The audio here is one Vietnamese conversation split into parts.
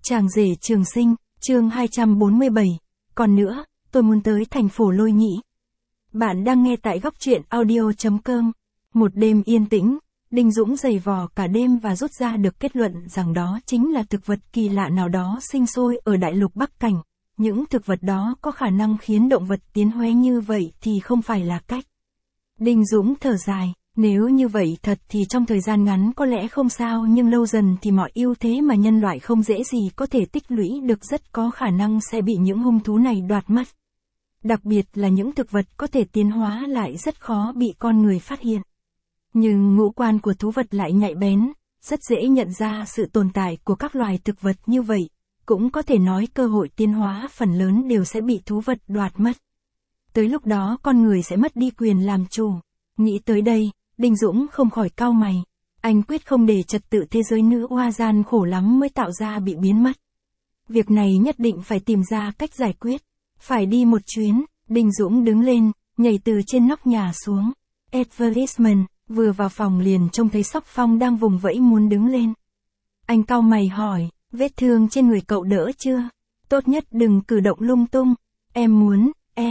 Chàng rể Trường Sinh, chương 247. Còn nữa, tôi muốn tới thành phố Lôi Nhĩ. Bạn đang nghe tại góc truyện audio.com. Một đêm yên tĩnh, Đinh Dũng giày vò cả đêm và rút ra được kết luận rằng đó chính là thực vật kỳ lạ nào đó sinh sôi ở đại lục Bắc Cảnh. Những thực vật đó có khả năng khiến động vật tiến hóa như vậy thì không phải là cách. Đinh Dũng thở dài. Nếu như vậy thật thì trong thời gian ngắn có lẽ không sao, nhưng lâu dần thì mọi ưu thế mà nhân loại không dễ gì có thể tích lũy được rất có khả năng sẽ bị những hung thú này đoạt mất. Đặc biệt là những thực vật có thể tiến hóa lại rất khó bị con người phát hiện. Nhưng ngũ quan của thú vật lại nhạy bén, rất dễ nhận ra sự tồn tại của các loài thực vật như vậy, cũng có thể nói cơ hội tiến hóa phần lớn đều sẽ bị thú vật đoạt mất. Tới lúc đó con người sẽ mất đi quyền làm chủ. Nghĩ tới đây, Đinh Dũng không khỏi cau mày. Anh quyết không để trật tự thế giới nữ oa gian khổ lắm mới tạo ra bị biến mất. Việc này nhất định phải tìm ra cách giải quyết. Phải đi một chuyến. Đinh Dũng đứng lên, nhảy từ trên nóc nhà xuống. Advertisement, vừa vào phòng liền trông thấy Sóc Phong đang vùng vẫy muốn đứng lên. Anh cau mày hỏi, vết thương trên người cậu đỡ chưa? Tốt nhất đừng cử động lung tung. Em muốn,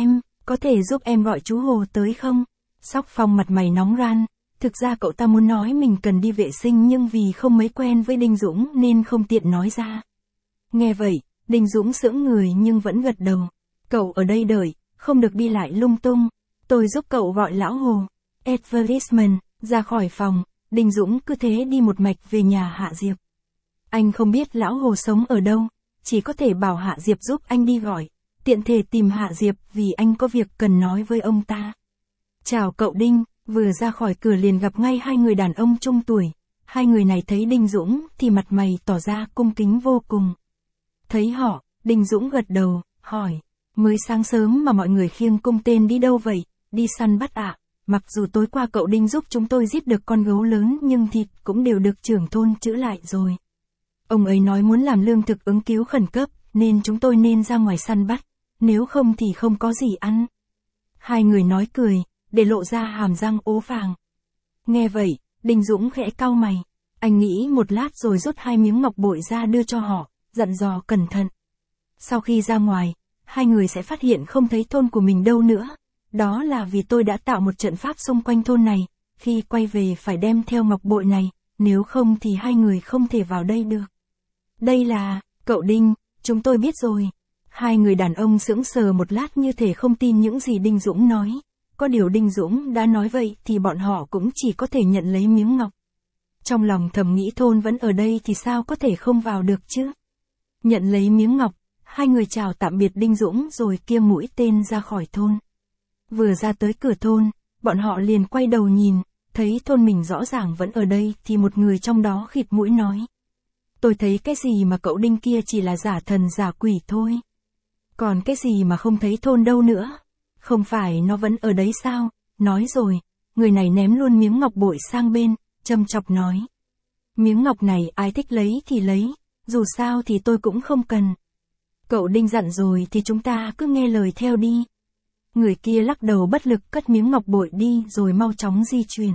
có thể giúp em gọi chú Hồ tới không? Sóc Phong mặt mày nóng ran. Thực ra cậu ta muốn nói mình cần đi vệ sinh nhưng vì không mấy quen với Đinh Dũng nên không tiện nói ra. Nghe vậy, Đinh Dũng sững người nhưng vẫn gật đầu. Cậu ở đây đợi, không được đi lại lung tung. Tôi giúp cậu gọi lão Hồ. Advertisement, ra khỏi phòng, Đinh Dũng cứ thế đi một mạch về nhà Hạ Diệp. Anh không biết lão Hồ sống ở đâu, chỉ có thể bảo Hạ Diệp giúp anh đi gọi. Tiện thể tìm Hạ Diệp vì anh có việc cần nói với ông ta. Chào cậu Đinh. Vừa ra khỏi cửa liền gặp ngay hai người đàn ông trung tuổi. Hai người này thấy Đinh Dũng thì mặt mày tỏ ra cung kính vô cùng. Thấy họ, Đinh Dũng gật đầu, hỏi. Mới sáng sớm mà mọi người khiêng cung tên đi đâu vậy? Đi săn bắt ạ. Mặc dù tối qua cậu Đinh giúp chúng tôi giết được con gấu lớn nhưng thịt cũng đều được trưởng thôn trữ lại rồi. Ông ấy nói muốn làm lương thực ứng cứu khẩn cấp nên chúng tôi nên ra ngoài săn bắt. Nếu không thì không có gì ăn. Hai người nói cười, để lộ ra hàm răng ố vàng. Nghe vậy, Đinh Dũng khẽ cau mày. Anh nghĩ một lát rồi rút hai miếng ngọc bội ra đưa cho họ, dặn dò cẩn thận. Sau khi ra ngoài, hai người sẽ phát hiện không thấy thôn của mình đâu nữa. Đó là vì tôi đã tạo một trận pháp xung quanh thôn này, khi quay về phải đem theo ngọc bội này, nếu không thì hai người không thể vào đây được. Đây là, cậu Đinh, chúng tôi biết rồi. Hai người đàn ông sững sờ một lát như thể không tin những gì Đinh Dũng nói. Có điều Đinh Dũng đã nói vậy thì bọn họ cũng chỉ có thể nhận lấy miếng ngọc. Trong lòng thầm nghĩ thôn vẫn ở đây thì sao có thể không vào được chứ. Nhận lấy miếng ngọc, hai người chào tạm biệt Đinh Dũng rồi kia mũi tên ra khỏi thôn. Vừa ra tới cửa thôn, bọn họ liền quay đầu nhìn, thấy thôn mình rõ ràng vẫn ở đây thì một người trong đó khịt mũi nói. Tôi thấy cái gì mà cậu Đinh kia chỉ là giả thần giả quỷ thôi. Còn cái gì mà không thấy thôn đâu nữa. Không phải nó vẫn ở đấy sao? Nói rồi, người này ném luôn miếng ngọc bội sang bên, châm chọc nói. Miếng ngọc này ai thích lấy thì lấy, dù sao thì tôi cũng không cần. Cậu Đinh dặn rồi thì chúng ta cứ nghe lời theo đi. Người kia lắc đầu bất lực cất miếng ngọc bội đi rồi mau chóng di chuyển.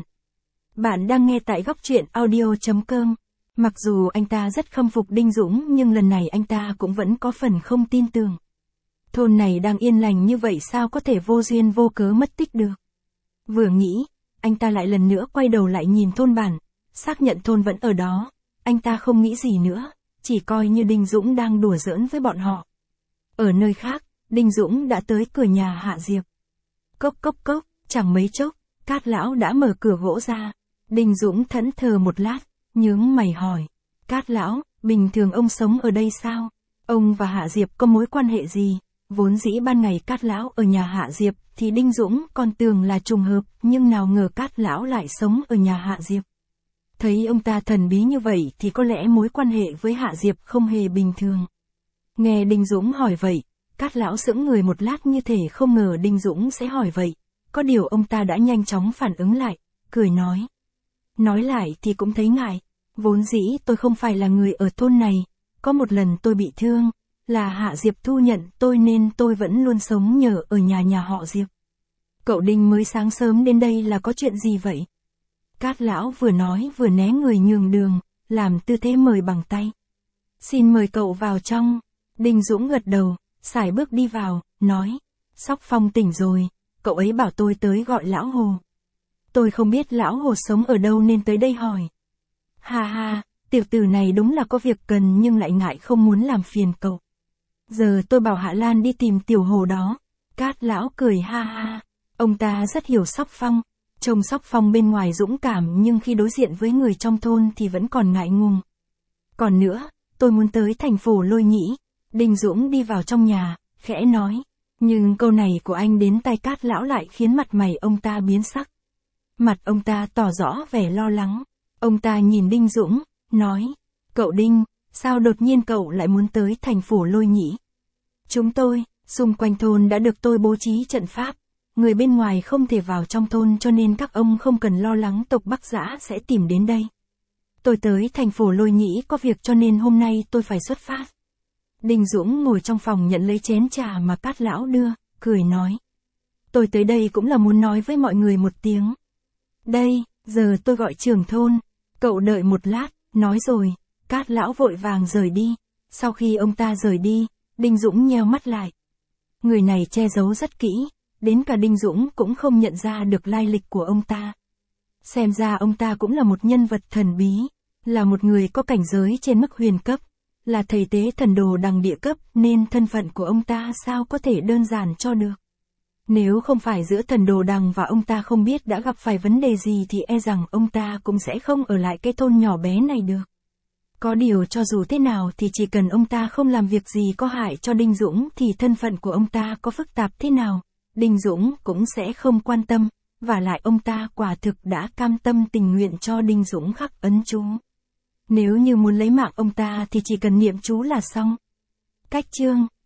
Bạn đang nghe tại góc truyện audio.com. Mặc dù anh ta rất khâm phục Đinh Dũng nhưng lần này anh ta cũng vẫn có phần không tin tưởng. Thôn này đang yên lành như vậy sao có thể vô duyên vô cớ mất tích được. Vừa nghĩ, anh ta lại lần nữa quay đầu lại nhìn thôn bản, xác nhận thôn vẫn ở đó. Anh ta không nghĩ gì nữa, chỉ coi như Đinh Dũng đang đùa giỡn với bọn họ. Ở nơi khác, Đinh Dũng đã tới cửa nhà Hạ Diệp. Cốc cốc cốc, chẳng mấy chốc, Cát lão đã mở cửa gỗ ra. Đinh Dũng thẫn thờ một lát, nhướng mày hỏi. Cát lão, bình thường ông sống ở đây sao? Ông và Hạ Diệp có mối quan hệ gì? Vốn dĩ ban ngày Cát lão ở nhà Hạ Diệp thì Đinh Dũng còn tưởng là trùng hợp, nhưng nào ngờ Cát lão lại sống ở nhà Hạ Diệp. Thấy ông ta thần bí như vậy thì có lẽ mối quan hệ với Hạ Diệp không hề bình thường. Nghe Đinh Dũng hỏi vậy, Cát lão sững người một lát như thể không ngờ Đinh Dũng sẽ hỏi vậy. Có điều ông ta đã nhanh chóng phản ứng lại, cười nói. Nói lại thì cũng thấy ngại, vốn dĩ tôi không phải là người ở thôn này, có một lần tôi bị thương. Là Hạ Diệp thu nhận tôi nên tôi vẫn luôn sống nhờ ở nhà họ Diệp. Cậu Đinh mới sáng sớm đến đây là có chuyện gì vậy? Cát lão vừa nói vừa né người nhường đường, làm tư thế mời bằng tay. Xin mời cậu vào trong. Đinh Dũng gật đầu, sải bước đi vào, nói. Sóc Phong tỉnh rồi, cậu ấy bảo tôi tới gọi lão Hồ. Tôi không biết lão Hồ sống ở đâu nên tới đây hỏi. Ha ha, tiểu tử này đúng là có việc cần nhưng lại ngại không muốn làm phiền cậu. Giờ tôi bảo Hạ Lan đi tìm tiểu Hồ đó. Cát lão cười ha ha. Ông ta rất hiểu Sóc Phong. Trông Sóc Phong bên ngoài dũng cảm nhưng khi đối diện với người trong thôn thì vẫn còn ngại ngùng. Còn nữa, tôi muốn tới thành phố Lôi Nhĩ. Đinh Dũng đi vào trong nhà, khẽ nói. Nhưng câu này của anh đến tai Cát lão lại khiến mặt mày ông ta biến sắc. Mặt ông ta tỏ rõ vẻ lo lắng. Ông ta nhìn Đinh Dũng, nói. Cậu Đinh, sao đột nhiên cậu lại muốn tới thành phố Lôi Nhĩ? Chúng tôi, xung quanh thôn đã được tôi bố trí trận pháp. Người bên ngoài không thể vào trong thôn cho nên các ông không cần lo lắng tộc Bắc Dã sẽ tìm đến đây. Tôi tới thành phố Lôi Nhĩ có việc cho nên hôm nay tôi phải xuất phát. Đinh Dũng ngồi trong phòng nhận lấy chén trà mà Cát lão đưa, cười nói. Tôi tới đây cũng là muốn nói với mọi người một tiếng. Đây, giờ tôi gọi trưởng thôn. Cậu đợi một lát, nói rồi. Cát lão vội vàng rời đi. Sau khi ông ta rời đi, Đinh Dũng nheo mắt lại. Người này che giấu rất kỹ, đến cả Đinh Dũng cũng không nhận ra được lai lịch của ông ta. Xem ra ông ta cũng là một nhân vật thần bí, là một người có cảnh giới trên mức huyền cấp, là thầy tế thần đồ đằng địa cấp nên thân phận của ông ta sao có thể đơn giản cho được. Nếu không phải giữa thần đồ đằng và ông ta không biết đã gặp phải vấn đề gì thì e rằng ông ta cũng sẽ không ở lại cái thôn nhỏ bé này được. Có điều cho dù thế nào thì chỉ cần ông ta không làm việc gì có hại cho Đinh Dũng thì thân phận của ông ta có phức tạp thế nào, Đinh Dũng cũng sẽ không quan tâm, và lại ông ta quả thực đã cam tâm tình nguyện cho Đinh Dũng khắc ấn chú. Nếu như muốn lấy mạng ông ta thì chỉ cần niệm chú là xong. Cách chương